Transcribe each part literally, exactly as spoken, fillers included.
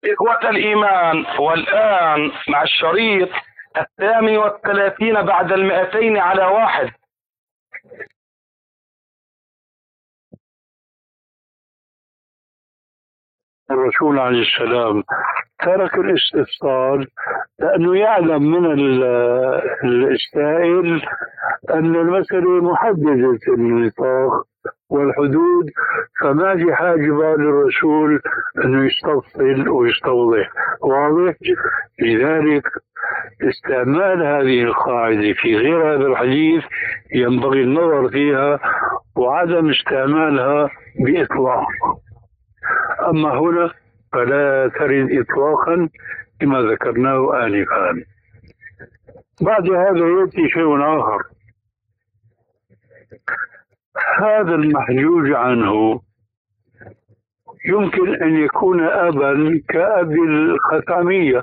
إخوة الإيمان، والآن مع الشريط الثامن والثلاثين بعد المئتين على واحد. الرسول عليه السلام ترك الاستفسار لأنه يعلم من السائل أن المسألة محددة النطاق والحدود، فما في حاجة للرسول أنه يستفصل ويستوضح. واضح؟ لذلك استعمال هذه القاعدة في غير هذا الحديث ينبغي النظر فيها وعدم استعمالها بإطلاق. أما هنا فلا ترد إطلاقا كما ذكرناه آنفا. بعد هذا يأتي شيء آخر، هذا المحجوج عنه يمكن أن يكون أبا كأبي الخثعمية،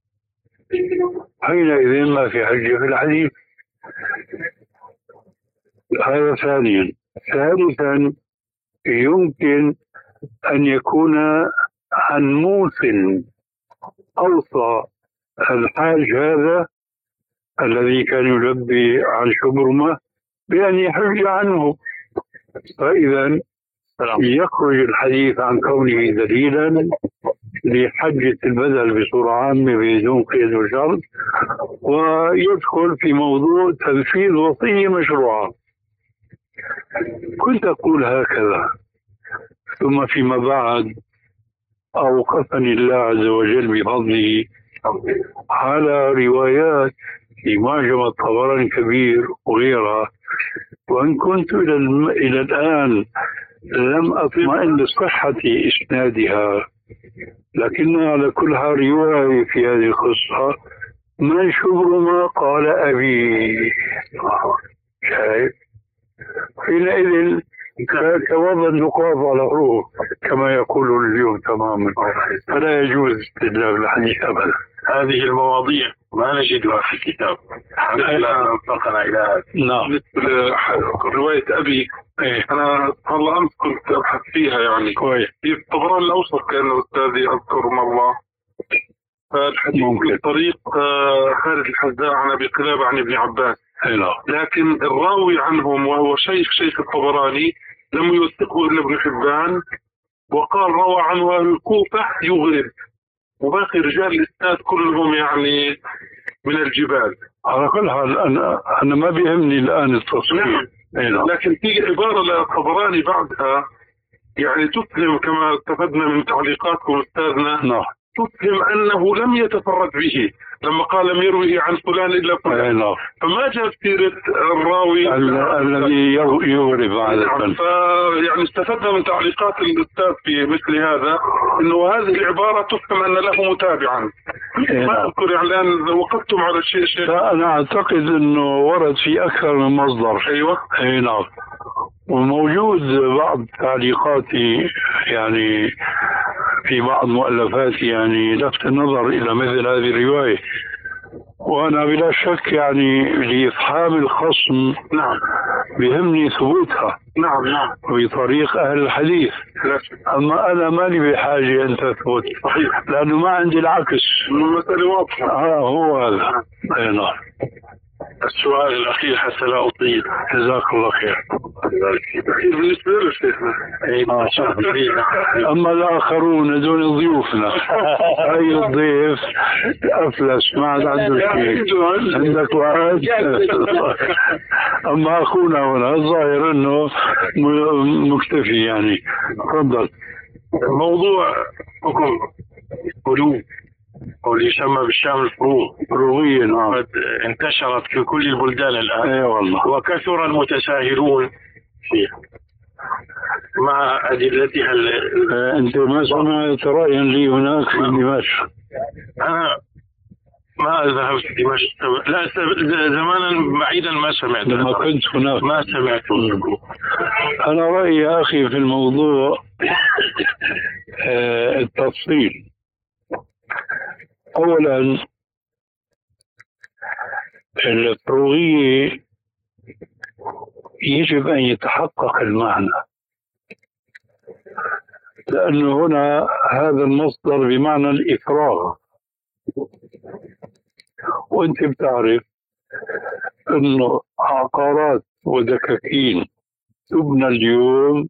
حينئذ ما في حجة في الحديث. هذا ثانيا. ثالثا يمكن أن يكون عن موسى أوصى الحاج هذا الذي كان يلبي عن شبرمة بأن يحج عنه، فإذا يخرج الحديث عن كونه دليلا لحجة البدل بصورة عامة بدون قيد وشرط، ويدخل في موضوع تنفيذ وصية مشروعة. كنت أقول هكذا، ثم فيما بعد أوقفني الله عز وجل بفضله على روايات في معجم الطبراني الكبير وغيرها، وإن كنت إلى, الم... إلى الآن لم أطمئن لصحة إسنادها، لكنها على كل حال رواية في هذه القصة من شبرمة قال أبي. شايف؟ حينئذ كوضع النقاط على حروف كما يقول اليوم تماما، فلا يجوز استدلال الحديث أبدا. هذه المواضيع ما نجدها في الكتاب. الحمد لله انطلقنا إلى هذا. نعم. مثل رواية أبي، إيه؟ أنا والله أمس كنت أبحث فيها يعني كويس. في الطبراني الأوسط كان أستاذي أذكر مرة، فالحديث من طريق خالد الحذاء عن أبي قلابة عن ابن عباس، لكن الراوي عنهم وهو شيخ شيخ الطبراني لم يوثقه إلا ابن حبان، وقال روى عنه أهل الكوفة يغرب، وباقي رجال الإسناد كلهم يعني من الجبال. على كل حال أنا أنا ما بيهمني الآن التصوير. نعم. لكن في عبارة للطبراني بعدها يعني تفهم كما استفدنا من تعليقاتكم أستاذنا. نعم. تفهم أنه لم يتفرد به لما قال لم يروي عن فلان إلا فلان. نعم. فما جاء سيرة الراوي الذي يغرب عادة. يعني استفدنا من تعليقات الأستاذ في مثل هذا أنه هذه العبارة تفهم أن له متابعا. ما أذكر يعني الآن وقفتم على الشيء شيء. أنا أعتقد أنه ورد في أكثر من مصدر. أيوة. أي نعم. وموجود بعض تعليقاتي يعني في بعض مؤلفاتي يعني لفت النظر إلى مثل هذه الرواية، وأنا بلا شك يعني لإفحام الخصم نعم بهمني ثبوتها. نعم نعم بطريق أهل الحديث. أما أنا مالي بحاجة أن تثبت، صحيح، لأنه ما عندي العكس. المسألة واضحة. آه هو هذا. أي نعم. السؤال الأخير حتى لا أطيل. جزاك الله خير. بالنسبة له شيخنا. آه. أما الآخرون دون ضيوفنا أي الضيف أفلس ما عاد عنده شيء. عندك وعد. أما أخونا هنا الظاهر أنه مكتفي يعني. تفضل. موضوع حكم قلوب أو اللي يسمى بالشام الفروغ فروغيا قد انتشرت في كل البلدان الآن. اي والله. وكثر المتساهلون فيها مع أدلتها. اه أنت ما سمعت رأيا لي هناك في دمشق؟ أنا ما ذهبت دمشق، لا زمانا بعيدا ما سمعت. لما كنت هناك ما سمعت. أنا رأيي يا أخي في الموضوع اه التفصيل. أولا الفروغية يجب أن يتحقق المعنى، لأنه هنا هذا المصدر بمعنى الإفراغ، وأنت بتعرف أنه عقارات ودكاكين تبنى اليوم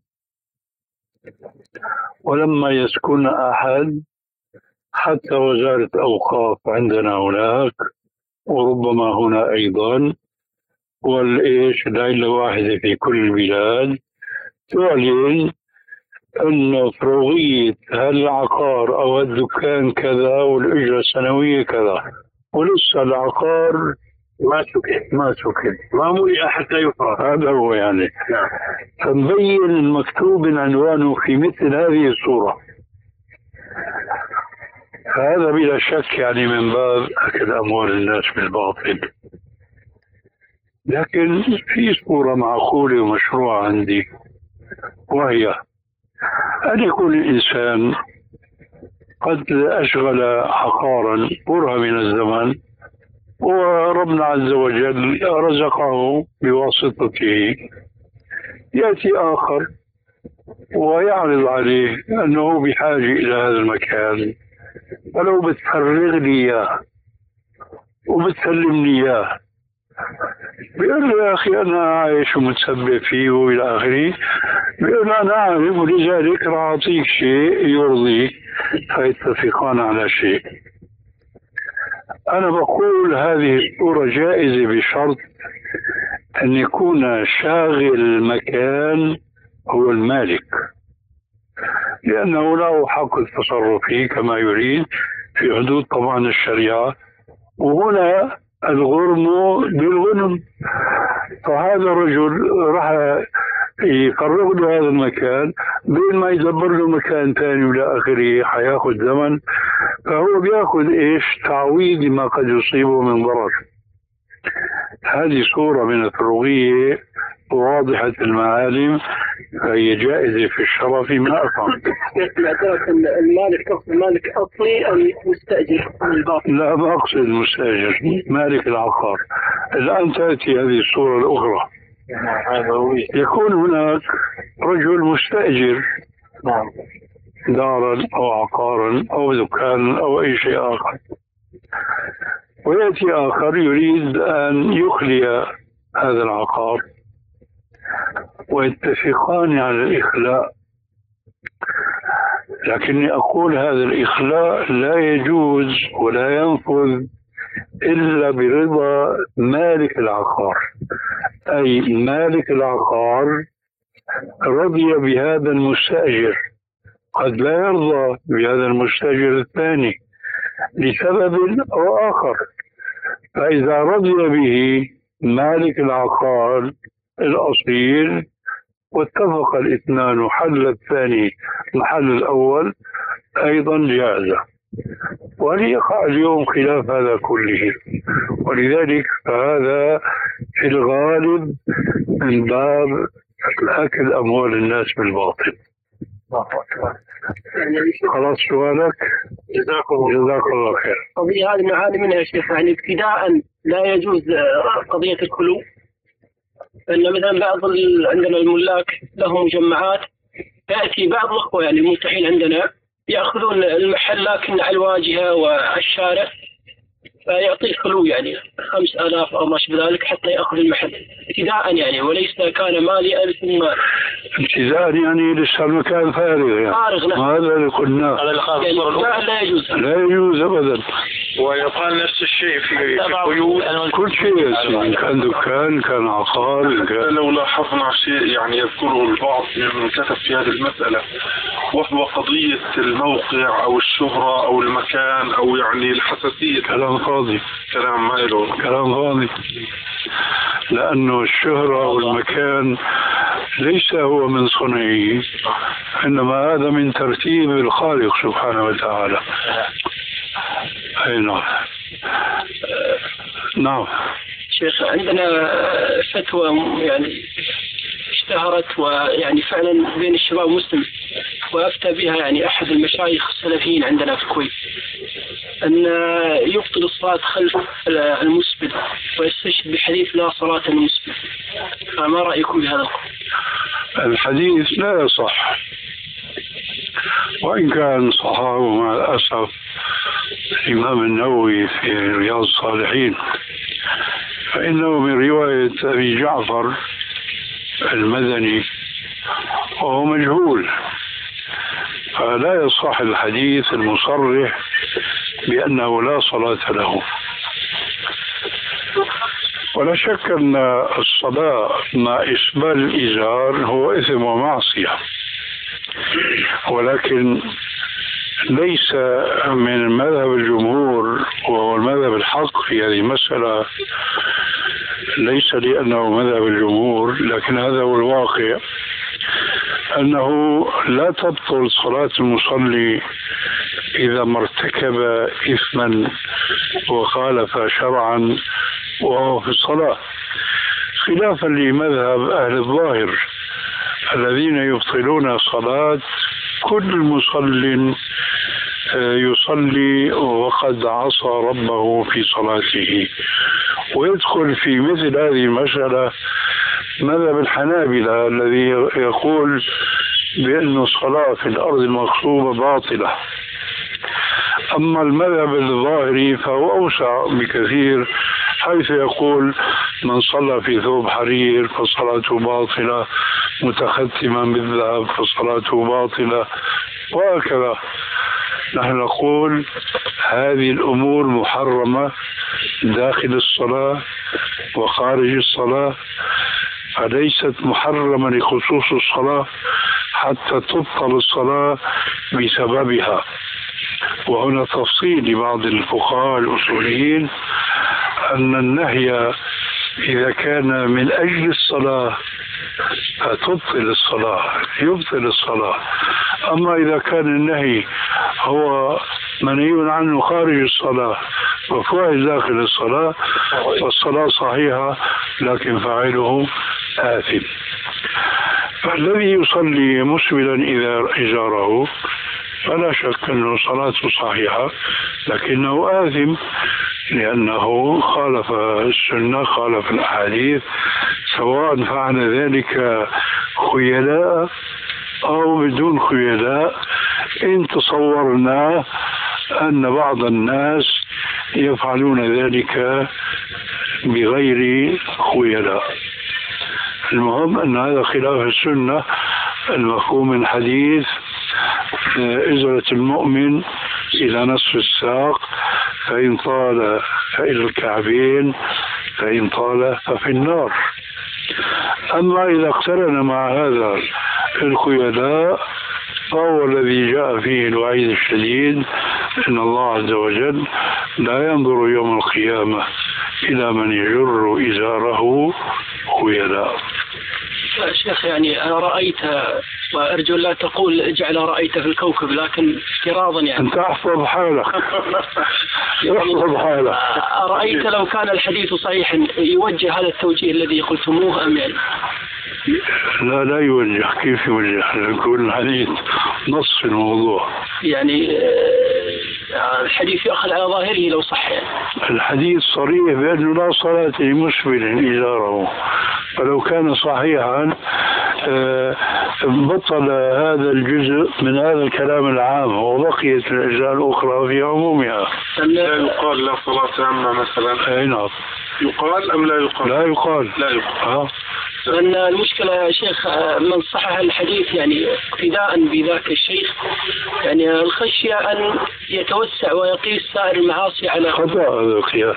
ولما يسكن أحد، حتى وزارة أوقاف عندنا هناك وربما هنا أيضا، والإيش العلة واحدة في كل البلاد، تعلن أن فروغية هالعقار أو الدكان كذا والأجرة السنوية كذا، ولسه العقار ما سكن ما سكن ما ملئ حتى يفرغ. هذا هو يعني. نعم. فنبين المكتوب عنوانه في مثل هذه الصورة. هذا بلا شك يعني من باب أكل أموال الناس بالباطل. لكن في صورة معقولة ومشروعة عندي، وهي أن يكون الإنسان قد أشغل عقارا برهة من الزمن، وربنا عز وجل رزقه بواسطته، يأتي آخر ويعرض عليه أنه بحاجة إلى هذا المكان، فلو بتفرغ لي إياه وبتسلم لي إياه، بيقول له يا أخي أنا عايش ومتسبب فيه وإلى آخره، بيقول له أنا عارف ولذلك راح أعطيك شيء يرضيك، فيتفقان على شيء. أنا بقول هذه الصورة جائزة بشرط أن يكون شاغل المكان هو المالك، لأنه له حق التصرف فيه كما يريد في حدود طبعا الشريعة، وهنا الغرم بالغنم. فهذا الرجل راح يفرغ له هذا المكان بين ما يدبر له مكان ثاني ولا آخره، حياخذ زمن، فهو بياخذ ايش؟ تعويض ما قد يصيبه من ضرر. هذه صورة من الفروغية واضحة المعالم، فهي جائزة في الشرف ما أفهم. المالك تقصد المالك أصلي أم مستأجر الباطل؟ لا، ما أقصد المستأجر، مالك العقار. الآن تأتي هذه الصورة الأخرى، يكون هناك رجل مستأجر دارا أو عقارا أو دكانا أو أي شيء آخر، ويأتي آخر يريد أن يخلي هذا العقار ويتفقان على الإخلاء. لكني أقول هذا الإخلاء لا يجوز ولا ينفذ إلا برضا مالك العقار، أي مالك العقار رضي بهذا المستأجر، قد لا يرضى بهذا المستأجر الثاني لسبب أو آخر. فإذا رضي به مالك العقار الأصيل واتفق الاثنان وحل الثاني محل الأول أيضا جائزة، وليقع اليوم خلاف هذا كله. ولذلك فهذا في الغالب من باب أكل أموال الناس بالباطل. خلاص سؤالك؟ جزاكم جزاك الله خير. قضية هذه نعاني منها يا شيخ، يعني ابتداء لا يجوز قضية الخلو، أن مثلا بعض عندنا الملاك لهم مجمعات، يأتي بعض الأخوة يعني الملتحين عندنا يأخذون المحل لكن على الواجهة والشارع، فيعطي خلو يعني خمس آلاف أو ما شابه ذلك حتى يأخذ المحل ابتداء يعني، وليس كان مالي ثم ابتداء يعني لسه المكان فارغ يعني فارغ. نعم. هذا اللي قلناه يعني لا يجوز لا يجوز أبدا. ويقال نفس الشيء في قيود كل شيء، إن كان دكان كان عقار كان. لو لاحظنا شيء يعني يذكره البعض ممن كتب في هذه المسألة، وهو قضية الموقع أو الشهرة أو المكان أو يعني الحساسية. كلام فاضي، كلام ما له كلام فاضي، لأنه الشهرة والمكان ليس هو من صنعه، إنما هذا من ترتيب الخالق سبحانه وتعالى. أي نعم. نعم شيخ، عندنا فتوى يعني اشتهرت ويعني فعلا بين الشباب المسلم، وأفتى بها يعني أحد المشايخ السلفيين عندنا في الكويت، أن يبطل الصلاة خلف المسبل ويستشهد بحديث لا صلاة المسبل. فما رأيكم بهذا؟ الحديث لا يصح، وإن كان صحابه مع الأسف الإمام النووي في رياض الصالحين، فإنه من رواية أبي جعفر المدني وهو مجهول، فلا يصح الحديث المصرح بأنه لا صلاة له. ولا شك أن الصلاة مع إسبال الإزار هو إثم ومعصية، ولكن ليس من مذهب الجمهور وهو المذهب الحق في هذه المسألة، ليس لأنه مذهب الجمهور، لكن هذا هو الواقع، أنه لا تبطل صلاة المصلي إذا ما ارتكب إثما وخالف شرعا وهو في الصلاة، خلافا لمذهب أهل الظاهر الذين يبطلون صلاة كل مصل يصلي وقد عصى ربه في صلاته. ويدخل في مثل هذه المسألة مذهب الحنابلة الذي يقول بأن الصلاة في الأرض المغصوبة باطلة. أما المذهب الظاهري فهو أوسع بكثير، حيث يقول من صلى في ثوب حرير فصلاته باطلة، متختما بالذهب فصلاته باطلة، وهكذا. نحن نقول هذه الأمور محرمة داخل الصلاة وخارج الصلاة، فليست محرمة لخصوص الصلاة حتى تبطل الصلاة بسببها. وهنا تفصيل لبعض الفقهاء الأصوليين أن النهي إذا كان من أجل الصلاة فتبطل الصلاة، يبطل الصلاة. أما إذا كان النهي هو منهي عنه خارج الصلاة وفاعل داخل الصلاة فالصلاة صحيحة لكن فاعله آثم. فالذي يصلي مسبلا إذا إزاره فلا شك أنه صلاته صحيحة لكنه آثم، لأنه خالف السنة، خالف الأحاديث، سواء فعل ذلك خيلاء أو بدون خيلاء، إن تصورنا أن بعض الناس يفعلون ذلك بغير خيلاء. المهم أن هذا خلاف السنة المفهوم من الحديث إزرة المؤمن إلى نصف الساق، فإن طال فإلى الكعبين، فإن طال ففي النار. أما إذا اقترن مع هذا الخيلاء فهو الذي جاء فيه الوعيد الشديد، إن الله عز وجل لا ينظر يوم القيامة إلى من يجر إزاره خيلاء. يا شيخ يعني أنا رأيت، وأرجو لا تقول اجعل رأيت في الكوكب، لكن افتراضا يعني أنت احفظ حالك احفظ حالك. رأيت لو كان الحديث صحيحا يوجه هذا التوجيه الذي قلتموه أم يعني؟ لا لا يوجه. كيف يوجه؟ يكون الحديث نص في الموضوع، يعني الحديث يأخذ على ظاهره لو صح يعني. الحديث صريح بأنه لا صلاة لمسبل إزاره، فلو كان صحيحا بطل هذا الجزء من هذا الكلام العام وبقيت الأجزاء الأخرى في عمومها. لا يقال لا صلاة عامة مثلا؟ أي نعم. يقال أم لا يقال؟ لا يقال. لا يقال. لأن المشكلة يا شيخ من صحح الحديث يعني اقتداء بذاك الشيخ، يعني الخشية أن يتوسع ويقيس سائر المعاصي على خطأ. هذا القياس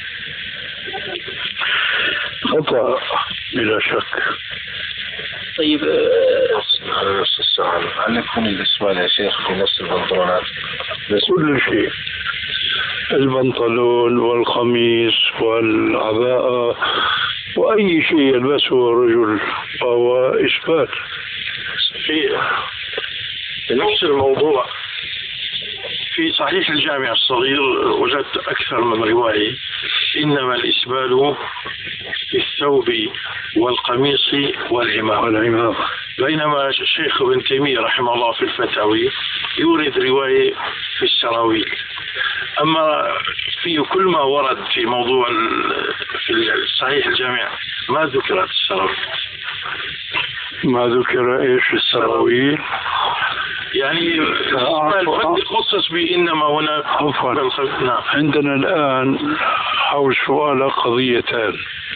خطأ بلا شك. طيب على نفس السؤال، هل يكون الإسبال يا شيخ في نفس البنطلونات؟ كل شيء، البنطلون والقميص والعباءة وأي شيء يلبسه الرجل فهو إسبال. في نفس الموضوع في صحيح الجامع الصغير وجدت أكثر من رواية إنما الإسبال في الثوب والقميص والعمامة، بينما الشيخ ابن تيمية رحمه الله في الفتاوي يورد رواية في السراويل. أما في كل ما ورد في موضوع في صحيح الجامع ما ذكرت السراويل. ما ذكر إيش في السراويل؟ يعني الفد خصص بإنما هنا. عفوا. نعم. عندنا الآن حول سؤال قضيتان،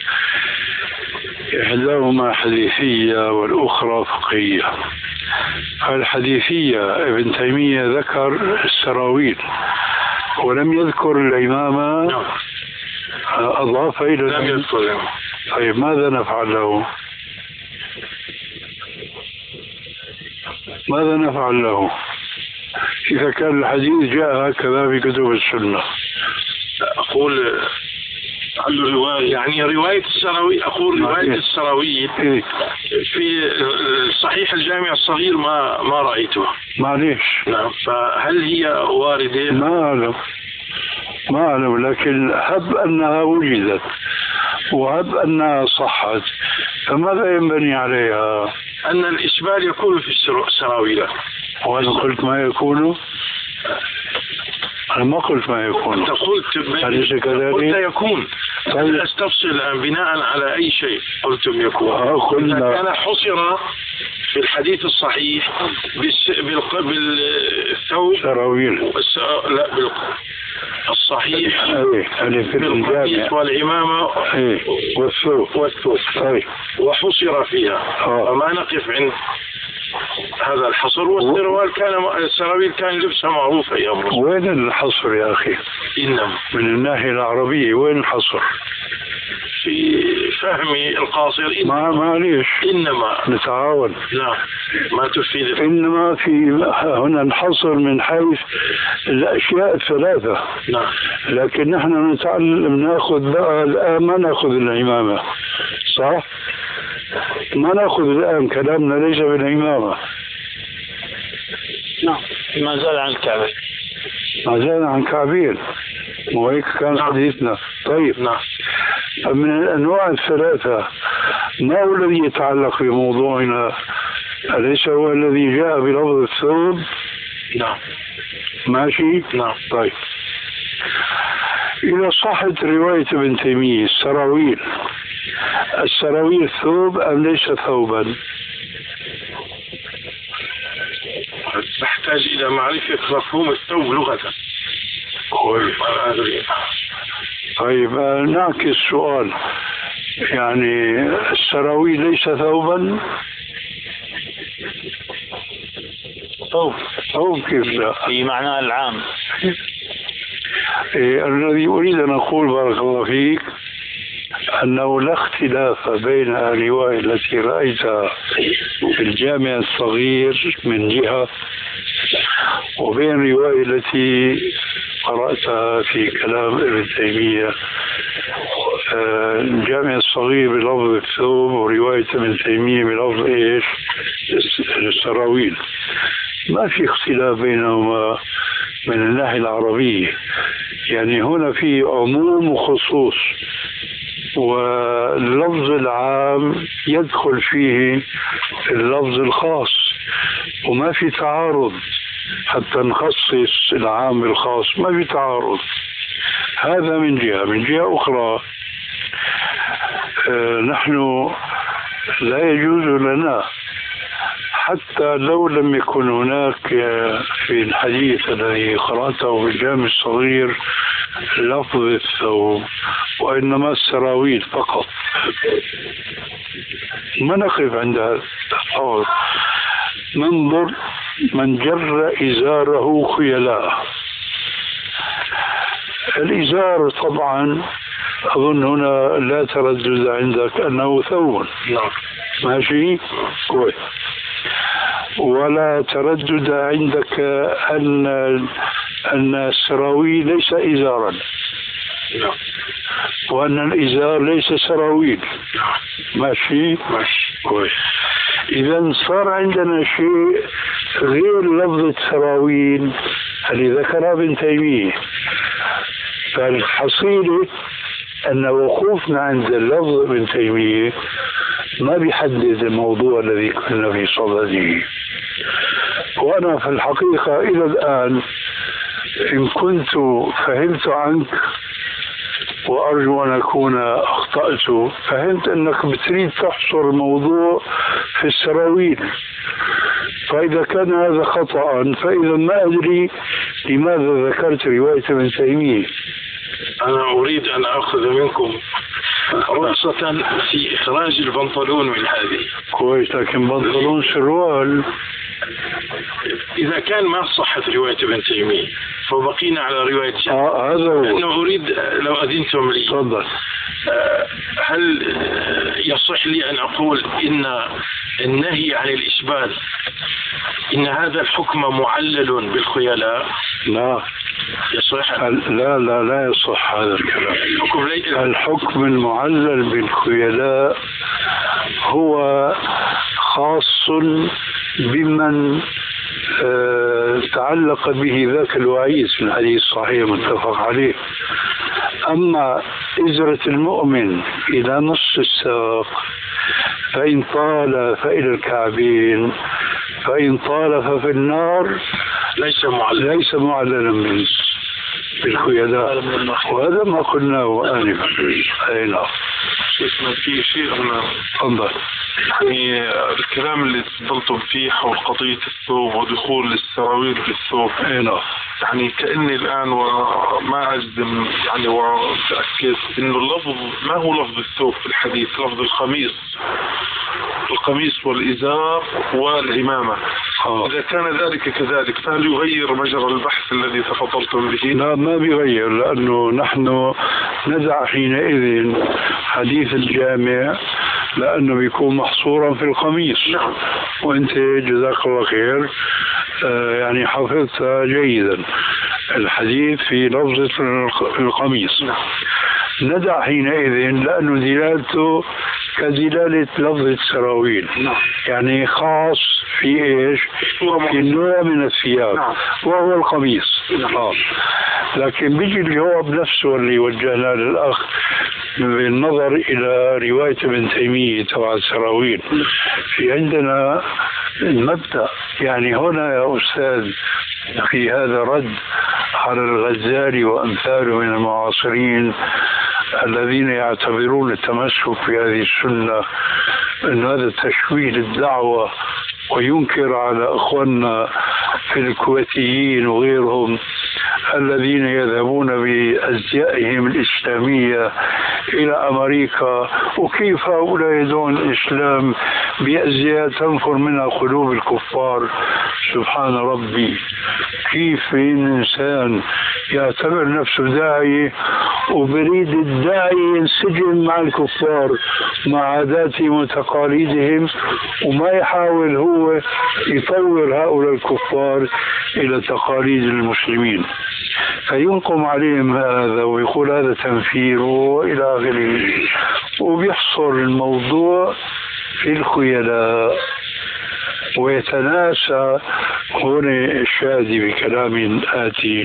إحداهما حديثية والأخرى فقهية. الحديثية ابن تيمية ذكر السراويل ولم يذكر الإمامة. نعم. أضاف إلى لم يذكر. طيب ماذا نفعل له؟ ماذا نفعل له إذا كان الحديث جاء هكذا في كتب السنة؟ أقول عنده رواية، يعني رواية السراويل، أقول رواية السراويل في صحيح الجامع الصغير ما ما رأيتها. معليش. نعم. فهل هي واردة؟ ما أعلم ما أعلم لكن هب أنها وجدت وهب أنها صحت، فماذا ينبني عليها؟ أن الإسبال يكون في السراويل. وأنا قلت ما يكون؟ أنا ما قلت ما يكون. أنت قلت أليس كذلك؟ قلت يكون. طيب. أستفصل الآن بناء على أي شيء قلتم يكون. آه إذا كان حصر في الحديث الصحيح بالثوب سراويل. لا بال الصحيح بالقميص والعمامة والثوب والثوب. طيب. وحصر فيها. آه. فما نقف عند هذا الحصر. والسروال كان السراويل كان لبسها معروفة يا أبو. وين الحصر يا أخي؟ إنما من الناحية العربية وين الحصر؟ في فهمي القاصر. ما معليش. إنما نتعاون. لا ما تفيد. إنما في هنا الحصر من حيث الأشياء الثلاثة. نعم. لكن نحن نتعلم ناخذ بقى الآن ما ناخذ الإمامة، صح؟ ما ناخذ الآن كلامنا ليس بالإمامة. نعم. ما زال عن كعبين. ما زال عن كعبين. وهيك كان نعم. حديثنا. طيب. نعم. من الأنواع الثلاثة ما هو الذي يتعلق بموضوعنا؟ أليس هو الذي جاء بلفظ الثوب؟ نعم. ماشي؟ نعم. طيب. إذا صحت رواية ابن تيمية السراويل، السراويل ثوب أم ليس ثوبا؟ تحتاج إلى معرفة مفهوم الثوب لغة. طيب نعكس السؤال، يعني السراويل ليس ثوبا؟ ثوب. ثوب كيف لا؟ في معناه العام. إيه الذي أريد أن أقول بارك الله فيك أنه لا اختلاف بين الرواية التي رأيتها في الجامع الصغير من جهة وبين الرواية التي قرأتها في كلام ابن تيمية. الجامع الصغير بلفظ الثوب ورواية ابن تيمية بلفظ إيش؟ السراويل. ما في اختلاف بينهما من الناحية العربية، يعني هنا في عموم وخصوص، واللفظ العام يدخل فيه اللفظ الخاص وما في تعارض حتى نخصص العام بالخاص، ما في تعارض. هذا من جهة. من جهة أخرى آه نحن لا يجوز لنا حتى لو لم يكن هناك في الحديث الذي قرأته في الجامع الصغير لفظ الثوب وإنما السراويل فقط، ما نقف عند هذا القول. ننظر من جر إزاره خيلاء. الإزار طبعا أظن هنا لا تردد عندك أنه ثوب. ماشي كويس. ولا تردد عندك أن أن السراويل ليس إزارا وأن الإزار ليس سراويل. ماشي ماشي كويس. إذا صار عندنا شيء غير لفظ السراويل اللي ذكرها ابن تيمية. فالحصيلة أن وقوفنا عند اللفظ ابن تيمية ما بيحدد الموضوع الذي كنا في صدده. وأنا في الحقيقة إلى الآن إن كنت فهمت عنك وأرجو أن أكون أخطأت، فهمت أنك بتريد تحصر الموضوع في السراويل. فإذا كان هذا خطأ فإذا ما أدري لماذا ذكرت رواية ابن تيمية. أنا أريد أن أخذ منكم رخصة في إخراج البنطلون من هذه. كويس، لكن بنطلون سروال. إذا كان ما صحت رواية ابن تيمية فبقينا على رواية شيخ. آه هذا هو. أنا أريد لو أذنتم لي. تفضل. هل يصح لي أن أقول إن النهي عن الإسبال إن هذا الحكم معلل بالخيلاء؟ لا يصح. لا لا لا يصح هذا الكلام. الحكم, لي... الحكم المعلل بالخيلاء هو خاص بمن آه تعلق به ذاك الوعيد في الحديث الصحيح متفق عليه. أما إزرة المؤمن إلى نصف الساق فإن طال فإلى الكعبين فإن طال ففي النار ليس معللا ليس معللا بالخيلاء، وهذا ما قلناه آنفا. أي نعم. شيخنا في شيء أنا تفضل. يعني الكلام اللي تفضلتم فيه حول قضية الثوب ودخول السراويل بالثوب. أي نعم. يعني كأني الآن وما أجزم يعني وأتأكد إنه اللفظ ما هو لفظ الثوب في الحديث، لفظ القميص القميص والإزار والعمامة. آه. إذا كان ذلك كذلك فهل يغير مجرى البحث الذي تفضلتم به؟ لا ما بيغير، لأنه نحن ندع حينئذ حديث الجامع لأنه بيكون محصورا في القميص. نعم. وأنت جزاك الله خير آه يعني حفظت جيدا الحديث في لفظة القميص. نعم. ندع حينئذ لأنه دلالته كدلالة لفظ السراويل. نعم. يعني خاص في إيش؟ في النوع من الثياب. نعم. وهو القميص. نعم. آه. لكن بيجي الجواب نفسه اللي وجهنا للأخ بالنظر إلى رواية ابن تيمية تبع السراويل. في عندنا المبدأ، يعني هنا يا أستاذ في هذا رد على الغزالي وأمثاله من المعاصرين الذين يعتبرون التمسك في هذه السنة أن هذا تشويه للدعوة، وينكر على أخواننا في الكويتيين وغيرهم الذين يذهبون بأزيائهم الإسلامية إلى أمريكا، وكيف هؤلاء يدعون الإسلام بأزياء تنفر منها قلوب الكفار. سبحان ربي، كيف إنسان يعتبر نفسه داعي وبريد الداعي ينسجم مع الكفار مع عاداتهم وتقاليدهم، وما يحاول هو يطور هؤلاء الكفار إلى تقاليد المسلمين، فينقم عليهم هذا ويقول هذا تنفير وإلى آخره، وبيحصر الموضوع في الخيلاء ويتناسى. هنا الشاذي بكلام آتي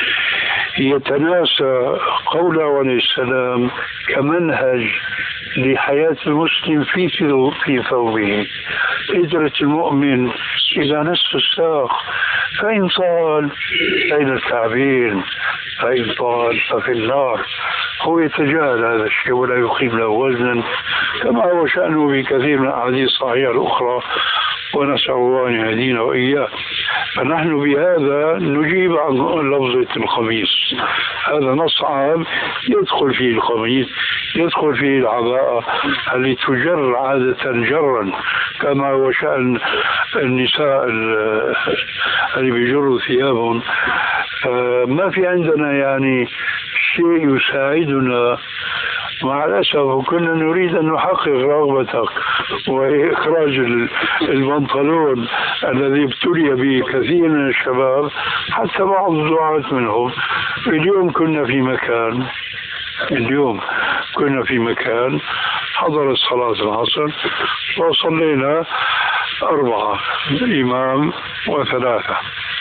يتناسى قوله عليه السلام كمنهج لحياة المسلم في في ثوبه. إزرة المؤمن إلى نصف الساق فإن طال بين الكعبين فإن طال ففي النار. هو يتجاهل هذا الشيء ولا يقيم له وزنا، كما هو شأنه بكثير من الأحاديث الصحيحة الأخرى، ونسأل الله أن يهدينا وإياه. فنحن بهذا نجيب عن لفظة القميص. هذا نص عام يدخل فيه القميص، يدخل فيه العباءة التي تجر عادة جرا، كما هو شأن النساء اللي بيجروا ثيابهم. ما في عندنا يعني شيء يساعدنا. مع الأسف كنا نريد أن نحقق رغبتك وإخراج البنطلون الذي ابتلي به كثير من الشباب، حتى بعض الدعاة منهم. اليوم كنا في مكان اليوم كنا في مكان حضرت صلاة العصر وصلينا أربعة، إمام وثلاثة.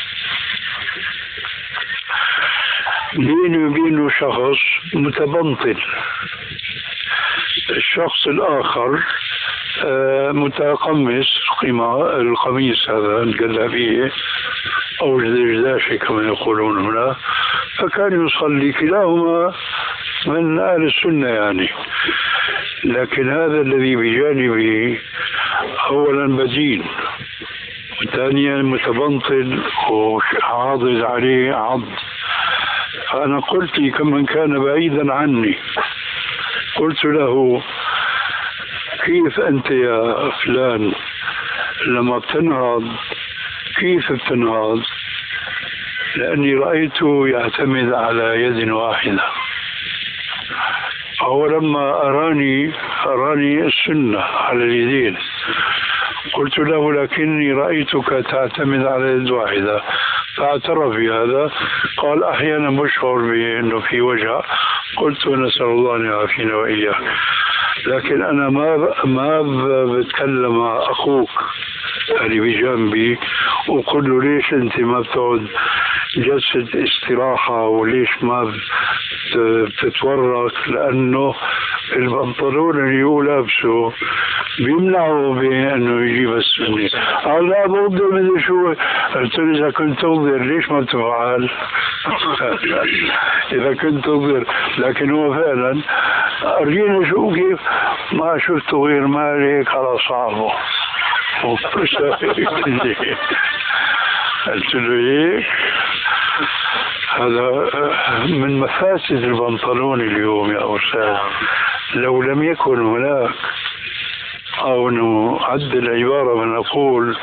بيني وبينه شخص متبنطل، الشخص الآخر متقمص القميص هذا الجلابية أو الدشداشة كما يقولون هنا، فكان يصلي كلاهما من أهل السنة يعني. لكن هذا الذي بجانبه أولا بدين ثانيا متبنطل وعاضد عليه عض. فأنا قلت كمن كان بعيدا عني، قلت له كيف أنت يا فلان لما بتنهض كيف بتنهض؟ لأني رأيته يعتمد على يد واحدة. هو لما أراني أراني السنة على اليدين، قلت له لكني رأيتك تعتمد على يد واحدة، فاعترف بهذا. قال أحيانا بشعر بأنه في وجع. قلت نسأل الله أن يعافينا وإياك. لكن أنا ما ما بتكلم مع أخوك اللي بجنبي وقل له ليش أنت ما بتقعد جلسة استراحة وليش ما بتتورك، لأنه البنطلون اللي هو لابسه بيمنعه بأنه يجيب السنة. قال لا بغضر مدري شو. قلت له إذا كنت تغضر ليش ما تفعل؟ إذا كنت تغضر. لكن هو فعلا أرجينا شو كيف ما شفته غير مالك على صعبه. قلت له هيك. هذا من مفاسد البنطلون اليوم يا أستاذ. لو لم يكن هناك، أو نعدل العبارة ونقول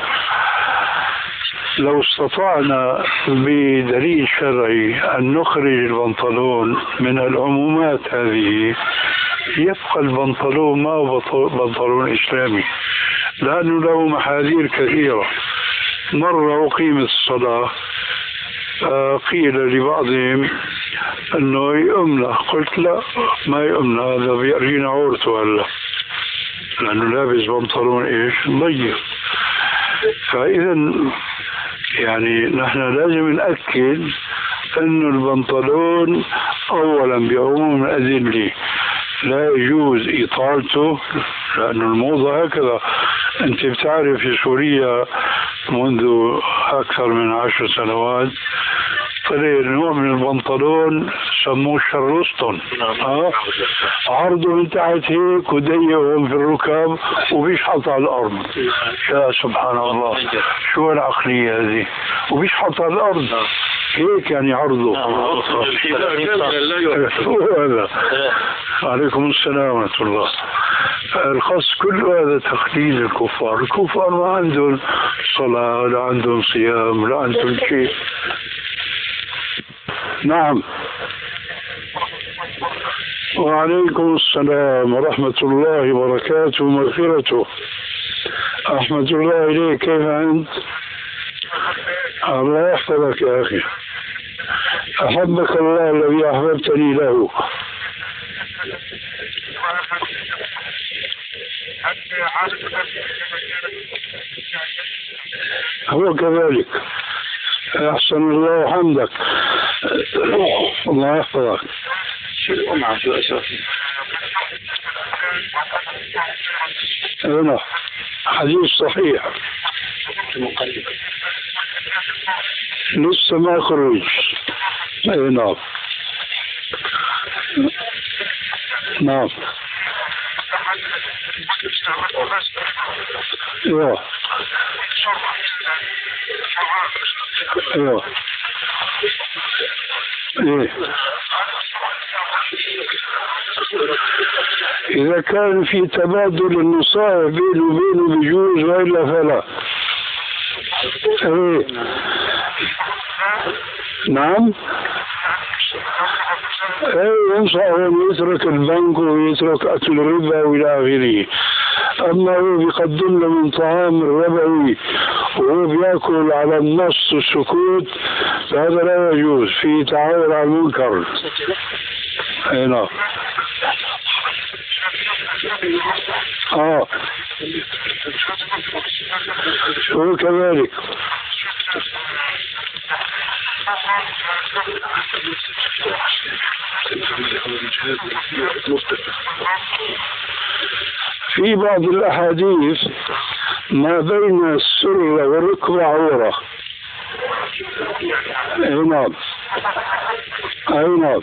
لو استطعنا بدليل شرعي أن نخرج البنطلون من العمومات هذه، يبقى البنطلون ما هو بنطلون إسلامي، لأنه له محاذير كثيرة. مرة أقيمت الصلاة قيل لبعضهم أنه يؤمن، قلت لا ما يؤمن، هذا بيأرينا عورته هلا لأنه لابس بنطلون إيش ضيق. فإذا يعني نحن لازم نأكد أنه البنطلون أولا بعموم الأدلة لا يجوز إطالته، لأنه الموضة هكذا. أنت بتعرف في سوريا منذ أكثر من عشر سنوات طلع نوع من البنطلون سموه شرستون، آه؟ عرضه من تحت هيك وضيقهم في الركاب وبيشحط على الأرض. يا سبحان الله، شو العقلية هذه؟ وبيشحط على الأرض هيك يعني عرضه. هذا عليكم السلام ورحمة الله. الخاص كل هذا تقليد الكفار. الكفار ما عندهم صلاة، لا عندهم صيام، لا عندهم شيء. نعم. وعليكم السلام ورحمة الله وبركاته ومغفرته. أحمد الله إليك، كيف أنت؟ الله يحفظك يا أخي. أحبك الله الذي أحببتني له. هو كذلك. أحسن الله حمدك. الله يحفظك. نعم. هنا حديث صحيح لسه ما خرج. نعم نعم. ايوه ايوه ايه. إذا كان في تبادل النصائح بينه وبينه بيجوز، وإلا فلا. ايه نعم. ايه ينصح أن يترك البنك ويترك أكل الربا وإلى آخره. أما هو بيقدم له من طعام الربوي وهو بيأكل على النص والسكوت، فهذا لا يجوز، في تعاون على المنكر. اي نعم. اه هو كذلك. في بعض الأحاديث ما بين السرة والركبة عورة. أي نعم. أي نعم.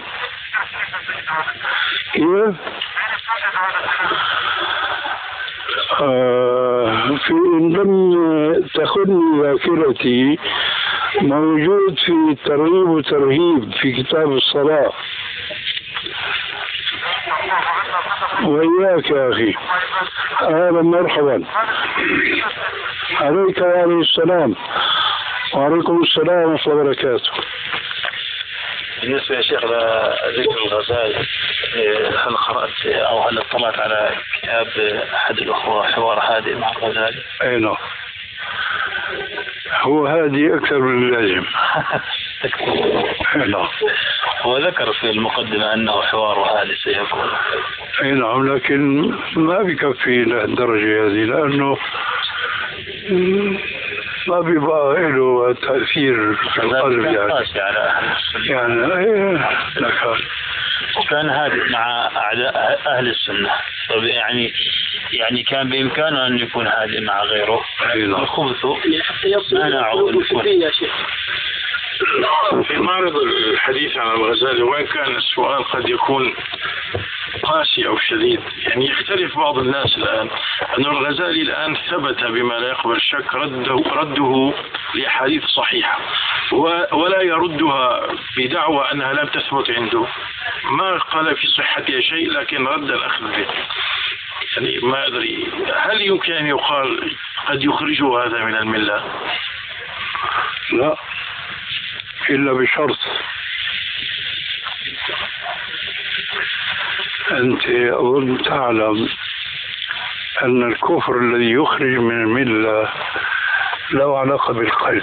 كيف؟ آه في إن لم تخن ذاكرتي موجود في ترغيب وترهيب في كتاب الصلاة. وإياك يا أخي، أهلا مرحبا عليك وعليه السلام. وعليكم السلام ورحمة الله وبركاته. بالنسبة يا شيخ لذكر الغزالي، هل قرأت أو هل اطلعت على كتاب أحد الأخوة حوار هادئ مع الغزالي؟ أي نعم، هو هادي أكثر من اللازم. أي نعم، هو ذكر في المقدمة أنه حوار هادئ سيكون. أي نعم، لكن ما بكفي لهالدرجة هذه، لأنه ما بيبقى له تأثير في القلب يعني. يعني إيه لك. وكان هادئ مع أعداء أهل السنة، يعني يعني كان بإمكانه أن يكون هادئ مع غيره. الخبث منعه أن يكون. في معرض الحديث عن الغزالي، وإن كان السؤال قد يكون قاسي أو شديد، يعني يختلف بعض الناس الآن أن الغزالي الآن ثبت بما لا يقبل الشك رده, رده لأحاديث صحيحة، ولا يردها بدعوى أنها لم تثبت عنده. ما قال في صحتها شيء لكن رد الأخذ به. يعني ما أدري هل يمكن أن يقال قد يخرجه هذا من الملة؟ لا، إلا بشرط. أنت أظن تعلم أن الكفر الذي يخرج من الملة له علاقة بالقلب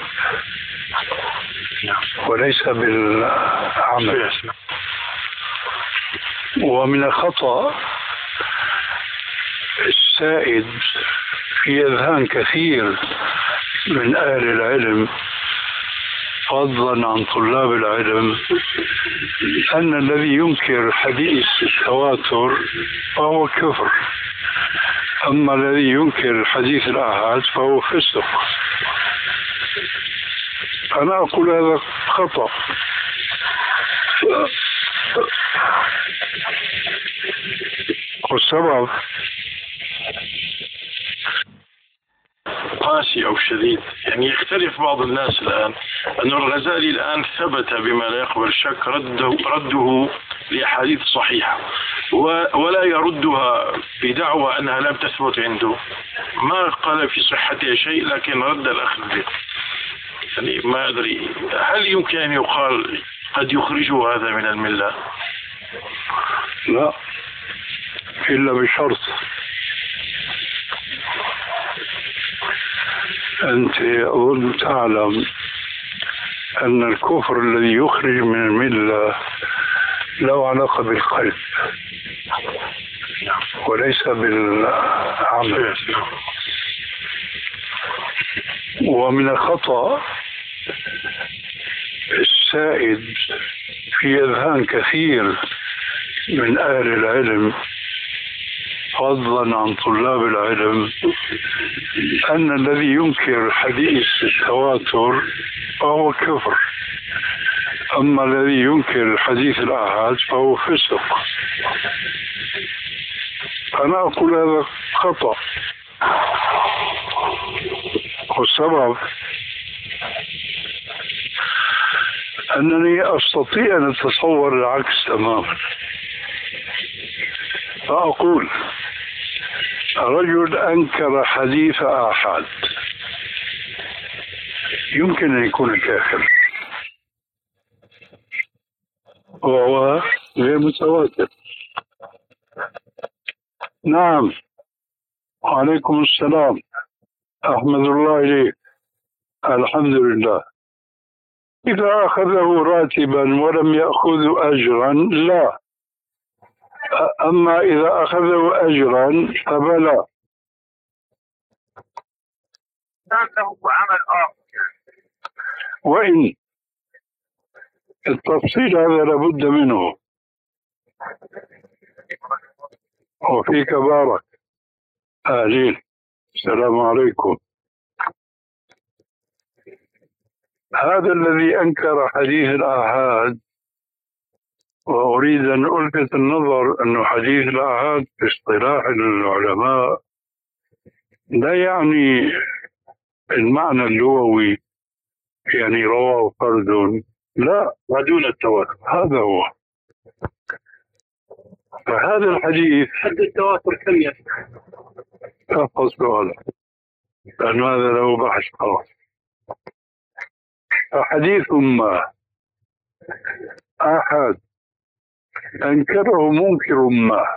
وليس بالعمل. ومن الخطأ السائد في أذهان كثير من أهل العلم فضلا عن طلاب العلم أن الذي ينكر حديث التواتر فهو كفر، أما الذي ينكر حديث الآحاد فهو فسق. أنا أقول هذا خطأ. والسبب قاسي أو شديد، يعني يختلف بعض الناس الآن أن الغزالي الآن ثبت بما لا يقبل الشك رده, رده لأحاديث صحيحة، ولا يردها بدعوى أنها لم تثبت عنده. ما قال في صحتها شيء لكن رد الأخذ به. يعني ما أدري هل يمكن أن يقال قد يخرجه هذا من الملة؟ لا، إلا بشرط. أنت أظن تعلم أن الكفر الذي يخرج من الملة له علاقة بالقلب وليس بالعمل. ومن الخطأ السائد في أذهان كثير من أهل العلم فضلا عن طلاب العلم أن الذي ينكر حديث التواتر فهو كفر، أما الذي ينكر حديث الآحاد فهو فسق. أنا أقول هذا خطأ. والسبب أنني أستطيع أن أتصور العكس تماما، فأقول رجل أنكر حديث آحاد يمكن أن يكون كافر وهو غير متواتر. نعم، وعليكم السلام، أحمد الله إليك. الحمد لله. إذا أخذه راتبا ولم يأخذ أجرا لا، أما إذا أخذه أجرا فبلا. وإن التفصيل هذا لابد منه. وفيك بارك. أهلين، السلام عليكم. هذا الذي أنكر حديث الآحاد، وأريد أن ألفت النظر أن حديث الآحاد في اصطلاح العلماء لا يعني المعنى اللغوي يعني رواه فرد، لا، ودون التواتر. هذا هو. فهذا الحديث حد التواتر كم يا احفظ سؤاله لأن هذا له بحث خلاص. فحديث ما أحد أنكره منكر ما،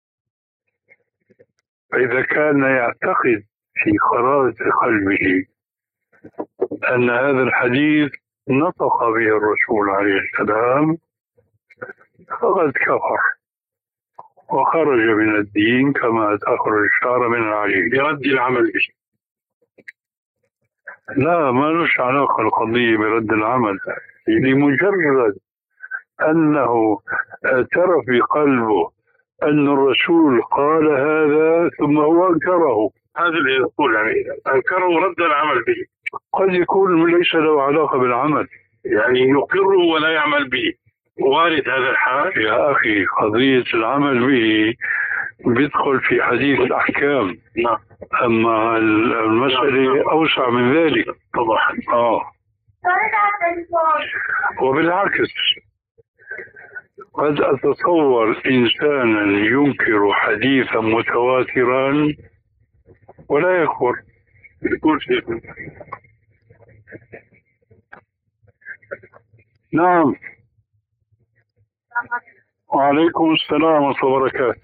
فإذا كان يعتقد في خرائط قلبه أن هذا الحديث نطق به الرسول عليه السلام فقد كفر وخرج من الدين كما تخرج الشعر من العليل برد العمل به. لا، ما لش علاقة القضية برد العمل، لمجرد أنه اعترف بقلبه أن الرسول قال هذا ثم هو أنكره. هذا اللي يقول يعني أنكره ورد العمل به. قد يكون ليس له علاقة بالعمل، يعني يقر ولا يعمل به، وارد هذا الحال. يا أخي قضية العمل به بيدخل في حديث الأحكام. نعم. أما المسألة نعم. أوسع من ذلك طبعا. آه. وبالعكس قد أتصور إنسانا ينكر حديثا متواترا ولا يكفر. يقول شيء. نعم. وعليكم السلام ورحمة الله وبركاته.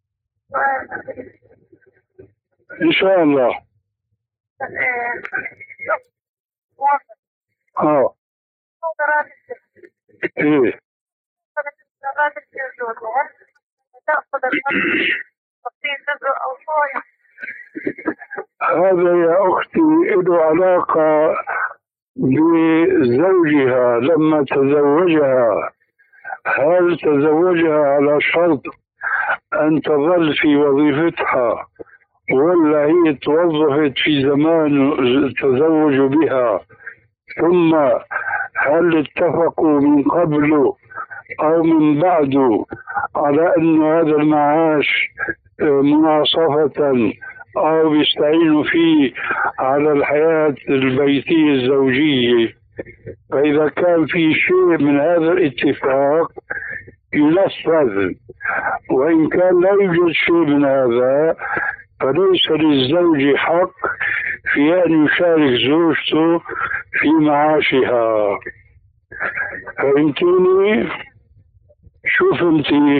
إن شاء الله. آه. إيه. هذا يا أختي له علاقة بزوجها لما تزوجها. هل تزوجها على شرط أن تظل في وظيفتها ولا هي توظفت في زمان التزوج بها، ثم هل اتفقوا من قبل أو من بعد على أن هذا المعاش مناصفة أو بيستعينوا فيه على الحياة البيتية الزوجية؟ فإذا كان في شيء من هذا الاتفاق ينفذ، وإن كان لا يوجد شيء من هذا فليس للزوج حق في أن يشارك زوجته في معاشها. فهمتيني؟ شو فهمتي؟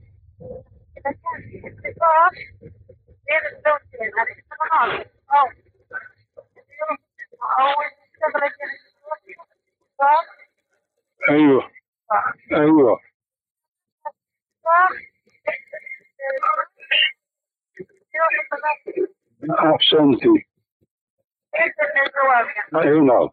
أيوة أيوة أحسنتي. أي نعم.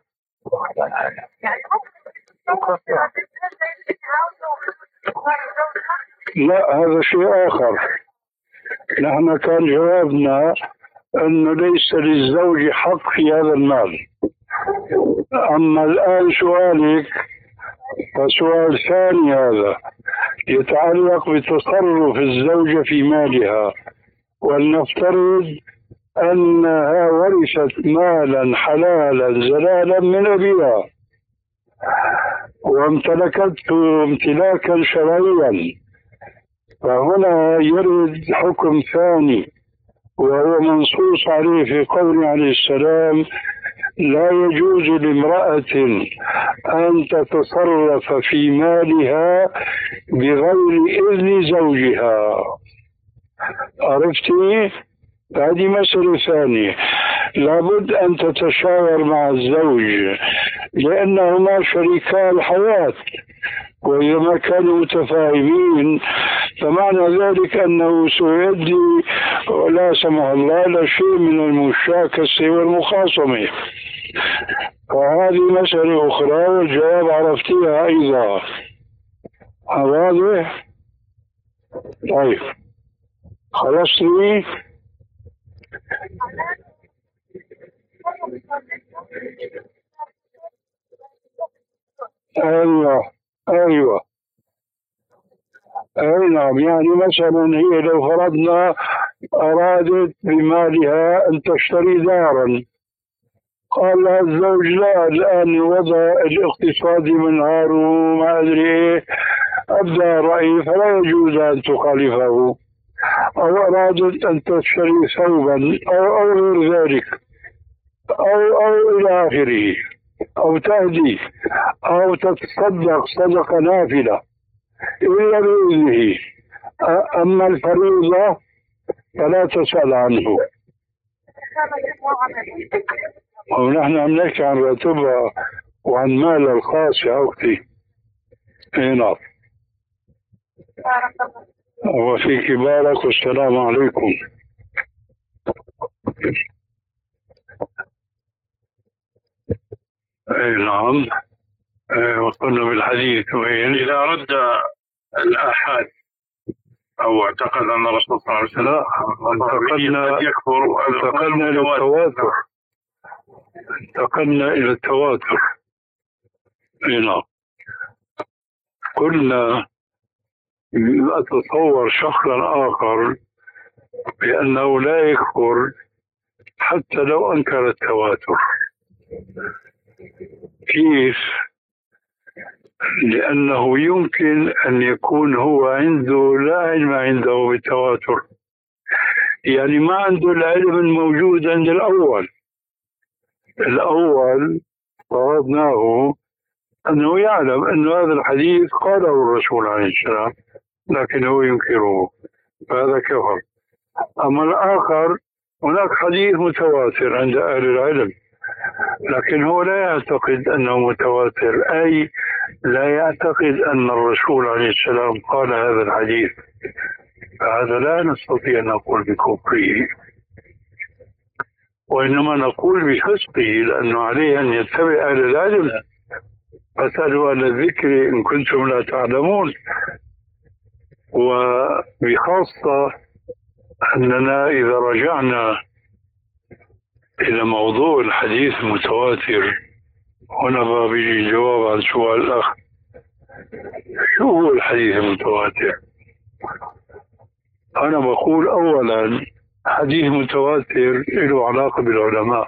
لا، هذا شيء آخر. نحن كان جوابنا أنه ليس للزوج حق في هذا المال. أما الآن سؤالك فسؤال ثاني، هذا يتعلق بتصرف الزوجة في مالها. ولنفترض أنها ورثت مالا حلالا زلالا من أبيها وامتلكته امتلاكا شرعيا، فهنا يرد حكم ثاني وهو منصوص عليه في قوله عليه السلام: لا يجوز لامرأة أن تتصرف في مالها بغير إذن زوجها. عرفتي؟ هذه مسألة ثانية، لابد أن تتشاور مع الزوج لأنهما شريكا الحياة، وإذا ما كانوا متفاهمين فمعنى ذلك أنه سيؤدي لا سمح الله إلى شيء من المشاكسة والمخاصمة. وهذه مسألة أخرى والجواب عرفتيها أيضا. واضح؟ طيب خلصتي؟ أيوة أيوة أي نعم. يعني مثلا هي لو فرضنا أرادت بمالها أن تشتري دارا، قال لها الزوج لا، الآن الوضع الاقتصادي منهار وما أدري إيه، أبدى رأيي فلا يجوز أن تخالفه. أو أرادت أن تشتري ثوبا أو, أو غير ذلك أو, أو إلى آخره، أو تهدي أو تتصدق صدقة نافلة إلا بإذنه. أما الفريضة فلا تسأل عنه. ونحن عم نحكي عن راتبها وعن مالها الخاص يا أختي. نعم. وفيك بارك، والسلام عليكم. اي نعم. وصلنا بالحديث. وين إذا رد الآحاد أو اعتقد أن الرسول صلى الله عليه وسلم انتقلنا يكفر، انتقلنا إلى التواتر انتقلنا إلى التواتر. نعم. قلنا أتصور شخصا آخر بأنه لا يكفر حتى لو أنكر التواتر. كيف؟ لأنه يمكن أن يكون هو عنده لا علم عنده بالتواتر، يعني ما عنده العلم الموجود عند الأول. الأول فرضناه أنه يعلم أن هذا الحديث قاله الرسول عليه السلام لكن هو ينكره، فهذا كفر. أما الآخر هناك حديث متواتر عند أهل العلم لكن هو لا يعتقد أنه متواتر، أي لا يعتقد أن الرسول عليه السلام قال هذا الحديث، فهذا لا نستطيع أن نقول بكفره، وإنما نقول بفسقه، لأنه عليه أن يتبع أهل العلم. فاسألوا أهل الذكر إن كنتم لا تعلمون. وبخاصة أننا إذا رجعنا إلى موضوع الحديث المتواتر، هنا بيجي جواب عن سؤال الأخ: شو هو الحديث المتواتر؟ أنا بقول أولا حديث متواتر له علاقة بالعلماء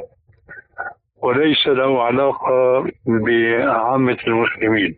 وليس له علاقة بعامة المسلمين،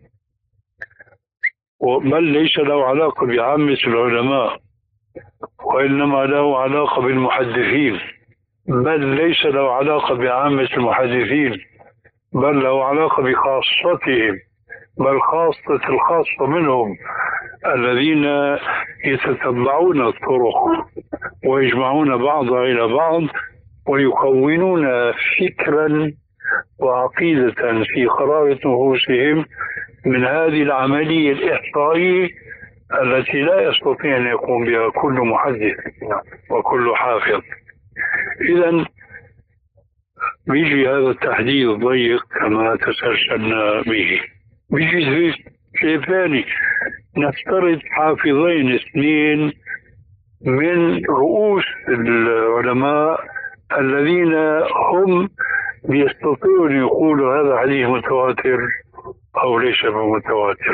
بل ليس له علاقة بعامة العلماء، وإنما له علاقة بالمحدثين، بل ليس له علاقة بعامة المحدثين، بل له علاقة بخاصتهم، بل خاصة الخاصة منهم الذين يتتبعون الطرق ويجمعون بعضها إلى بعض ويكونون فكرا وعقيدة في قرارة نفوسهم من هذه العملية الإحصائية التي لا يستطيع أن يقوم بها كل محدث وكل حافظ. إذن بيجي هذا التحديد الضيق كما تسلسلنا به. بيجي شيء ثاني، نفترض حافظين اثنين من رؤوس العلماء الذين هم يستطيعوا أن يقولوا هذا حديث متواتر أو ليس بمتواتر.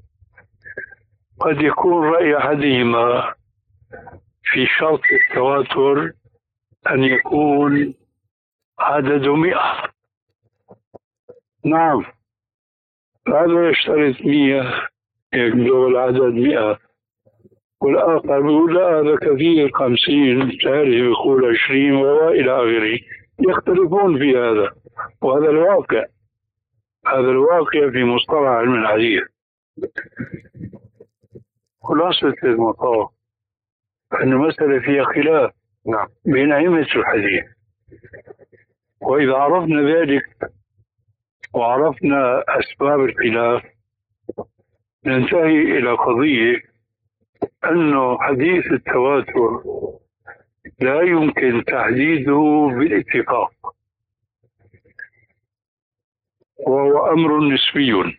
قد يكون رأي أحدهما في شرط التواتر أن يكون عدد مئة، نعم هذا يشترط مئة يقدر العدد مئة، والآخر يقول لا هذا كثير خمسين، الثالث يقول عشرين وإلى آخره. يختلفون في هذا، وهذا الواقع، هذا الواقع في مصطلح علم الحديث. خلاصة المطاف أن المسألة فيها خلاف بين أئمة الحديث، وإذا عرفنا ذلك وعرفنا أسباب الخلاف ننتهي إلى قضية أنه حديث التواتر لا يمكن تحديده بالاتفاق، وهو أمر نسبي.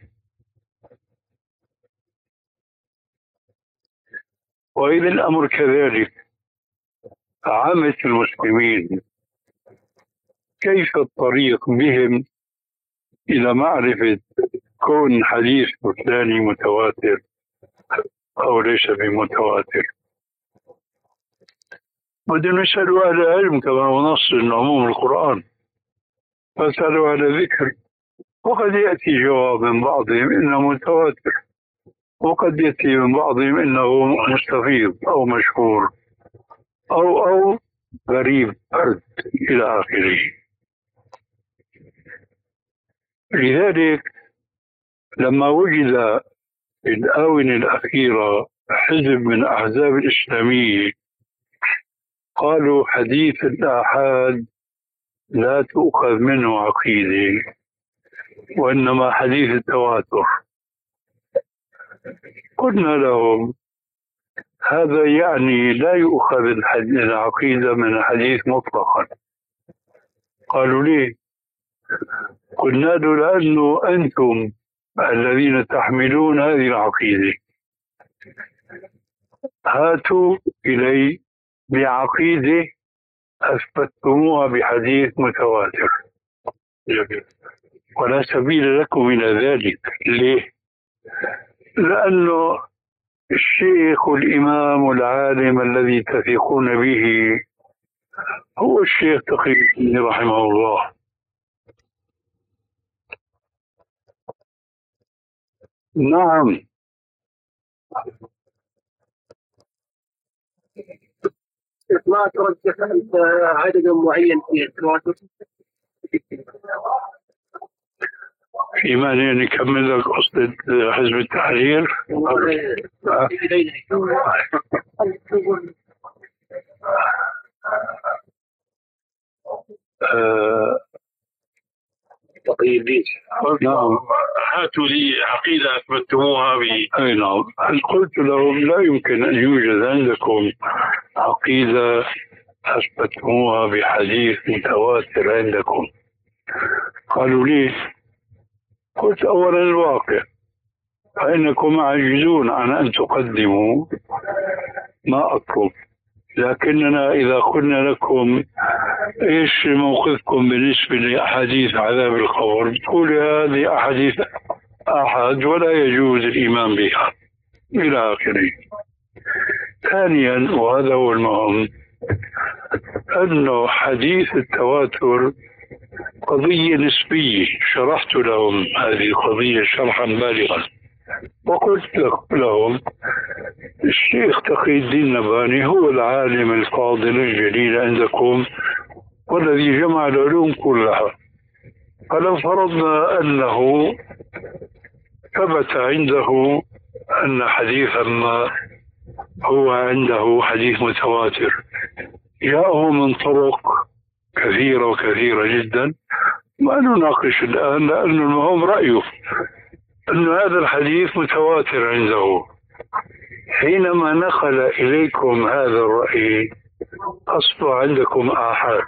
وإذا الأمر كذلك عامة المسلمين كيف الطريق بهم إلى معرفة كون حديث فلاني متواتر أو ليس بمتواتر؟ بدهم يسألوا أهل العلم كما هو نص من عموم القرآن، فاسألوا أهل الذكر. وقد يأتي جواب من بعضهم إنه متواتر، وقد يأتي من بعضهم إنه مستفيض أو مشهور أو أو غريب فرد إلى آخره. لذلك لما وجد في الآونة الأخيرة حزب من أحزاب الإسلامية قالوا حديث الآحاد لا تؤخذ منه عقيدة وإنما حديث التواتر، قلنا لهم هذا يعني لا يؤخذ العقيدة من الحديث مطلقا. قالوا ليه؟ قلنا له لأنه أنتم الذين تحملون هذه العقيدة، هاتوا إلي بعقيدة أثبتتموها بحديث متواتر، ولا سبيل لكم إلى ذلك. ليه؟ لأنه الشيخ الإمام العالم الذي تثقون به هو الشيخ تقي الدين رحمه الله. نعم، ما ترجح أنت عددا معين في التواتر؟ في معنى نكمل لك قصة حزب التحرير. تقي الدين. نعم، هاتوا لي عقيدة أثبتتموها ب أي نعم. قلت لهم لا يمكن أن يوجد عندكم عقيدة أثبتتموها بحديث متواتر عندكم. قالوا لي؟ قلت أولا الواقع، فإنكم عاجزون عن أن تقدموا ما أطلب، لكننا إذا قلنا لكم إيش موقفكم بالنسبة لأحاديث عذاب القبر بتقول هذه أحاديث أحد ولا يجوز الإيمان بها إلى آخره. ثانيا وهذا هو المهم، أنه حديث التواتر قضية نسبية. شرحت لهم هذه القضية شرحا بالغا، وقلت لهم الشيخ تقي الدين النبهاني هو العالم الفاضل الجليل عندكم والذي جمع العلوم كلها، فلو فرضنا أنه ثبت عنده أن حديثا ما هو عنده حديث متواتر جاءه من طرق كثيرة وكثيرة جدا، ما نناقش الآن لأن المهم رأيه أن هذا الحديث متواتر عنده. حينما نقل إليكم هذا الرأي أصبح عندكم آحاد.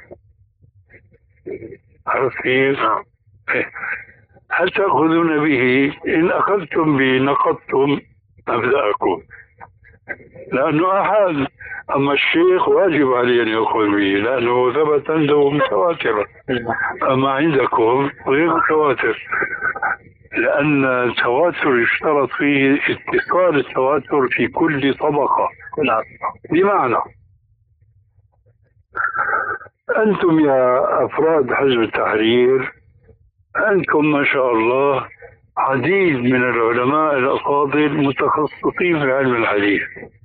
عرفتين؟ هل تأخذون به؟ إن أخذتم به نقضتم مبدأكم، لأنه أحد. أما الشيخ واجب عليه أن يأخذ به لأنه ثبت عنده متواترا، أما عندكم غير متواتر، لأن التواتر يشترط فيه اتصال التواتر في كل طبقة. بمعنى أنتم يا أفراد حزب التحرير أنتم ما شاء الله عديد من العلماء الأفاضل متخصصين في علم الحديث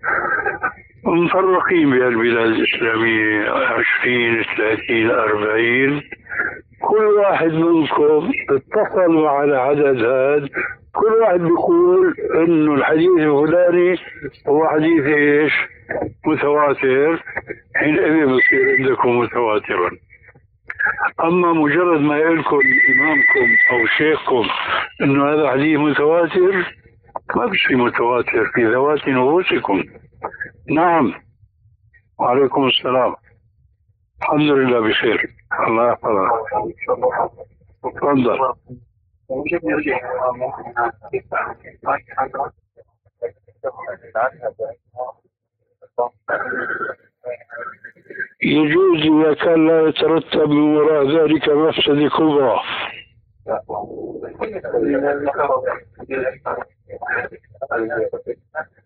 ومفرقين بالبلاد الإسلامية عشرين ثلاثين أربعين. كل واحد منكم اتصل على عدد هذا، كل واحد بيقول إنه الحديث الفلاني هو حديث إيش؟ متواتر، حينئذ بصير عندكم متواترا. أما مجرد ما يقولكم إمامكم أو شيخكم إنه هذا حديث متواتر، ما بصير متواتر في ذوات نفوسكم. نعم، وعليكم السلام. الحمد لله بخير، الله يحفظك. تفضل. يجوز إذا كان لا يترتب من وراء ذلك مفسدة كبرى.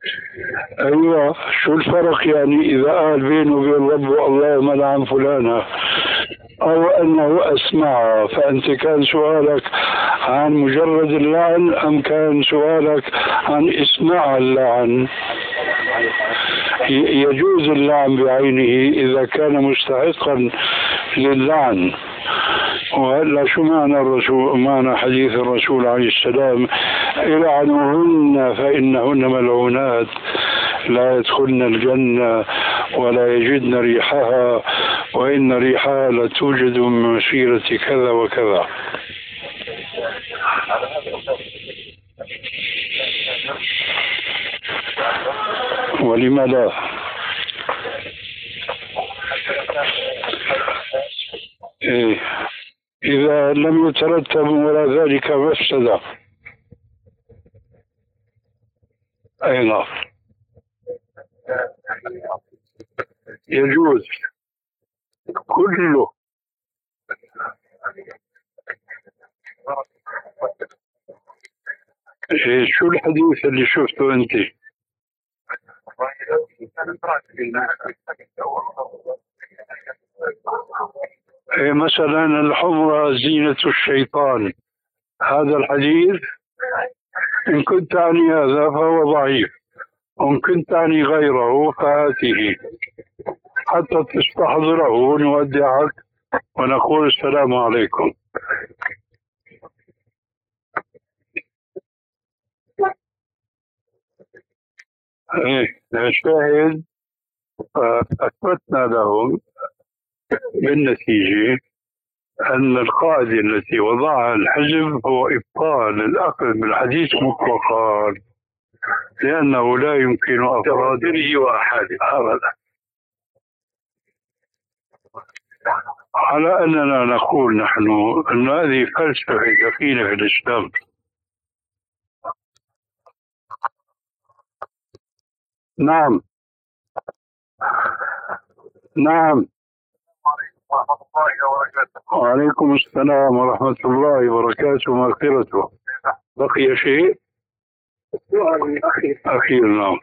أيوة، شو الفرق يعني إذا قال بينه وبين ربه اللهم لعن فلانة أو أنه أسمعها؟ فأنت كان سؤالك عن مجرد اللعن أم كان سؤالك عن إسماع اللعن؟ يجوز اللعن بعينه إذا كان مستحقا للعن. وهلا شو معنى الرسول معنى حديث الرسول عليه السلام العنوهن فإنهن ملعونات لا يدخلن الجنة ولا يجدن ريحها وإن ريحها لتوجد من مسيرة كذا وكذا. ولم لا؟ إيه إذا لم يترتب ولا ذلك مفسدة. أي نعم يجوز كله. إيه شو الحديث اللي شفته أنت؟ إيه مثلا الحمرة زينة الشيطان، هذا الحديث إن كنت تعني هذا فهو ضعيف، وإن كنت تعني غيره فآته حتى تستحضره. نودعك ونقول السلام عليكم. إيه الشاهد أثبتنا لهم بالنتيجة أن القاعدة التي وضعها الحزب هو إبطال الأخذ بالحديث مطلقا، لأنه لا يمكن أفراده وأحاده أبدا. على أننا نقول نحن أن هذه فلسفة دخيلة في الإسلام. نعم نعم. وعليكم السلام ورحمة الله وبركاته ومغفرته. بقي شيء؟ أخير. نعم.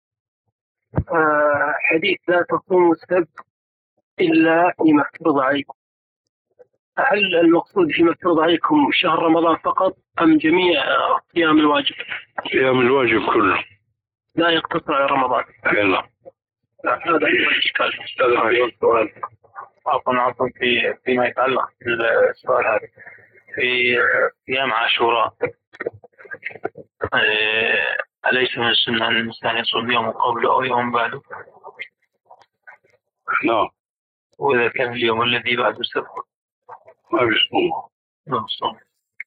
آه حديث لا تصوموا السبت إلا فيما افترض عليكم، هل المقصود فيما افترض عليكم شهر رمضان فقط أم جميع صيام الواجب؟ صيام الواجب كله، لا يقتصر على رمضان. لا. هذا هو الإشكال. سؤال عفوا عفوا في فيما يتعلق بالسؤال هذا في أيام عاشوراء، أليس من السنة أن الإنسان يصوم يوم قبله أو يوم بعده؟ نعم. وإذا كان اليوم الذي بعده السبت ما بيصوم. ما بيصوم.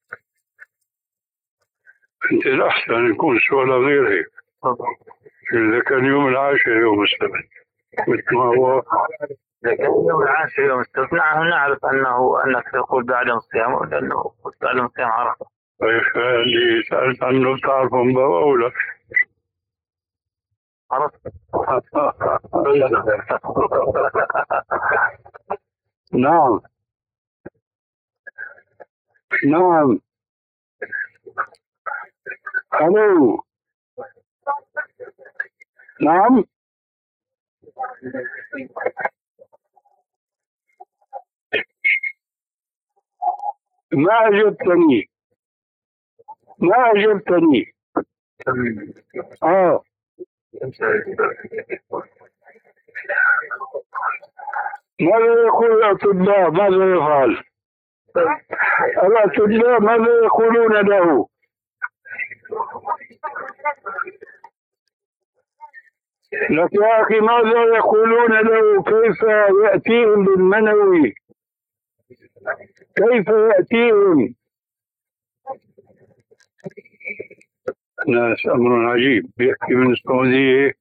أنت الأحسن يكون سؤال غير هيك. إذا كان يوم العاشر يوم السبت مثل ما هو. إذا كان يوم العاشر يوم السبت نحن نعرف أنه أنك تقول بعدم الصيام، لأنه بعدم الصيام عرفة. طيب اللي سألت عنه بتعرفهم بقى أولى. عرفت. نعم نعم. ألو. نعم. ما أجبتني ما أجبتني آه ماذا يقول الأطباء؟ ماذا يفعل الأطباء؟ ماذا يقولون له؟ لك يا أخي ماذا يقولون له؟ كيف يأتيهم بالمنوي؟ كيف يأتيهم؟ ناس أمر عجيب، بيحكي من السعودية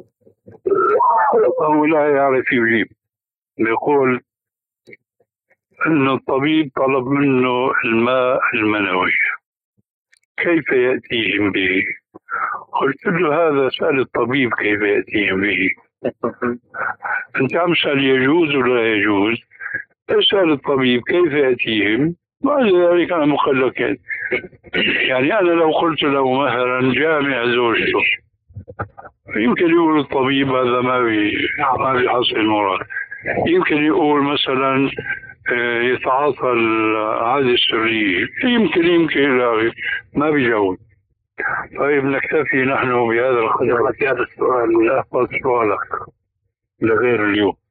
وهو لا يعرف يجيب. بيقول أن الطبيب طلب منه الماء المنوي، كيف يأتيهم به؟ قلت له هذا سأل الطبيب كيف يأتيهم به. أنت عم تسأل يجوز ولا يجوز؟ اسأل الطبيب كيف يأتيهم، بعد ذلك أنا مخلك. يعني أنا لو قلت له مثلا جامع زوجته يمكن يقول الطبيب هذا ما بي ما بيحصل المراد. يمكن يقول مثلا يتعاطى العادة السرية، يمكن يمكن لا ما بيجاوب. طيب نكتفي نحن بهذا القدر. في هذا السؤال أحفظ سؤالك لغير اليوم.